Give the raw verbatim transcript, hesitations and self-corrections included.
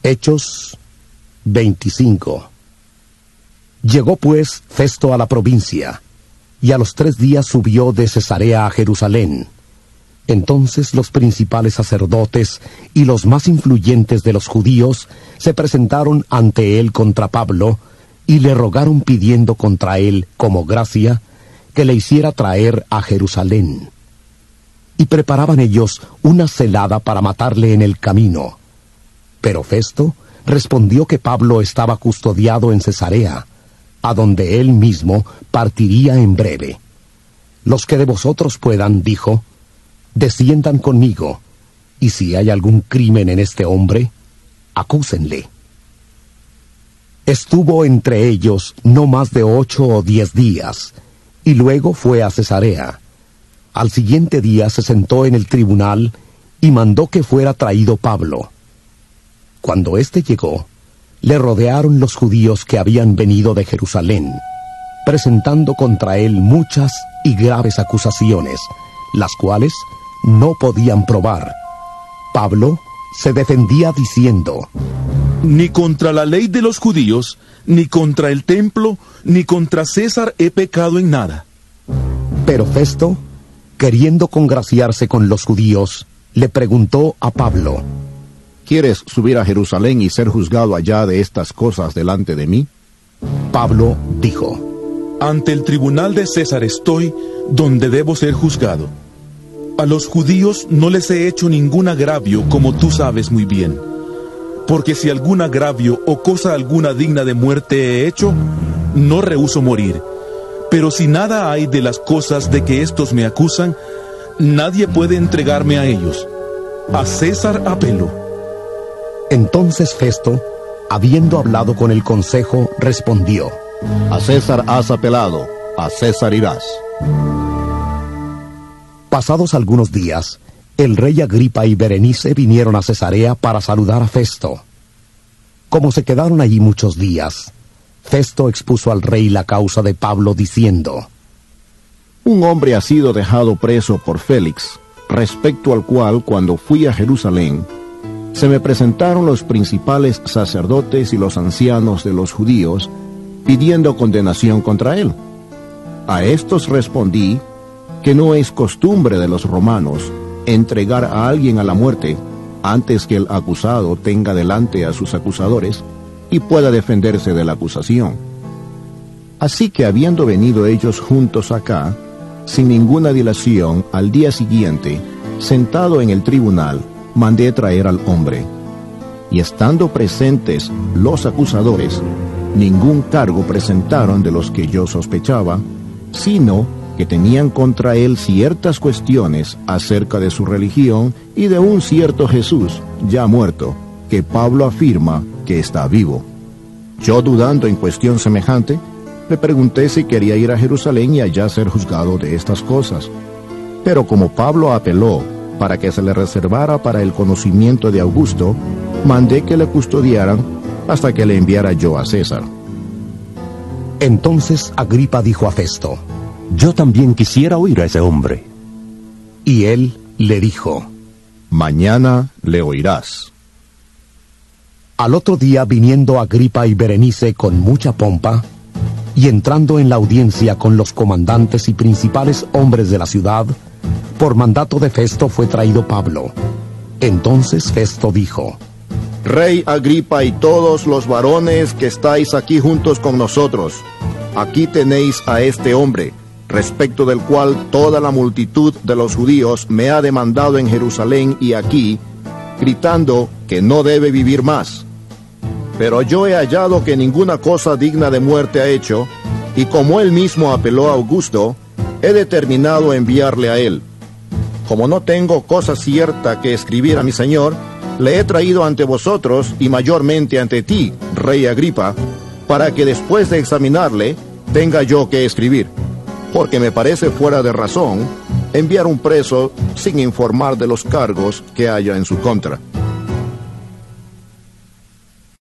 Hechos veinticinco. Llegó pues Festo a la provincia, y a los tres días subió de Cesarea a Jerusalén. Entonces los principales sacerdotes y los más influyentes de los judíos se presentaron ante él contra Pablo, y le rogaron pidiendo contra él, como gracia, que le hiciera traer a Jerusalén. Y preparaban ellos una celada para matarle en el camino. Pero Festo respondió que Pablo estaba custodiado en Cesarea, a donde él mismo partiría en breve. Los que de vosotros puedan, dijo, desciendan conmigo, y si hay algún crimen en este hombre, acúsenle. Estuvo entre ellos no más de ocho o diez días, y luego fue a Cesarea. Al siguiente día se sentó en el tribunal y mandó que fuera traído Pablo. Cuando éste llegó, le rodearon los judíos que habían venido de Jerusalén, presentando contra él muchas y graves acusaciones, las cuales no podían probar. Pablo se defendía diciendo: Ni contra la ley de los judíos, ni contra el templo, ni contra César he pecado en nada. Pero Festo, queriendo congraciarse con los judíos, le preguntó a Pablo: ¿Quieres subir a Jerusalén y ser juzgado allá de estas cosas delante de mí? Pablo dijo: Ante el tribunal de César estoy, donde debo ser juzgado. A los judíos no les he hecho ningún agravio, como tú sabes muy bien. Porque si algún agravio o cosa alguna digna de muerte he hecho, no rehúso morir. Pero si nada hay de las cosas de que éstos me acusan, nadie puede entregarme a ellos. A César apelo. Entonces Festo, habiendo hablado con el consejo, respondió: A César has apelado, a César irás. Pasados algunos días, el rey Agripa y Berenice vinieron a Cesarea para saludar a Festo. Como se quedaron allí muchos días, Festo expuso al rey la causa de Pablo, diciendo: Un hombre ha sido dejado preso por Félix, respecto al cual, cuando fui a Jerusalén, se me presentaron los principales sacerdotes y los ancianos de los judíos, pidiendo condenación contra él. A estos respondí que no es costumbre de los romanos entregar a alguien a la muerte antes que el acusado tenga delante a sus acusadores y pueda defenderse de la acusación. Así que habiendo venido ellos juntos acá, sin ninguna dilación, al día siguiente, sentado en el tribunal, mandé traer al hombre. Y estando presentes los acusadores, ningún cargo presentaron de los que yo sospechaba, sino que tenían contra él ciertas cuestiones acerca de su religión y de un cierto Jesús, ya muerto, que Pablo afirma que está vivo. Yo, dudando en cuestión semejante, le pregunté si quería ir a Jerusalén y allá ser juzgado de estas cosas. Pero como Pablo apeló para que se le reservara para el conocimiento de Augusto, mandé que le custodiaran hasta que le enviara yo a César. Entonces Agripa dijo a Festo: Yo también quisiera oír a ese hombre. Y él le dijo: Mañana le oirás. Al otro día, viniendo Agripa y Berenice con mucha pompa, y entrando en la audiencia con los comandantes y principales hombres de la ciudad, por mandato de Festo fue traído Pablo. Entonces Festo dijo: Rey Agripa y todos los varones que estáis aquí juntos con nosotros, aquí tenéis a este hombre, respecto del cual toda la multitud de los judíos me ha demandado en Jerusalén y aquí, gritando que no debe vivir más. Pero yo he hallado que ninguna cosa digna de muerte ha hecho, y como él mismo apeló a Augusto, he determinado enviarle a él. Como no tengo cosa cierta que escribir a mi señor, le he traído ante vosotros y mayormente ante ti, rey Agripa, para que después de examinarle, tenga yo que escribir. Porque me parece fuera de razón enviar un preso sin informar de los cargos que haya en su contra.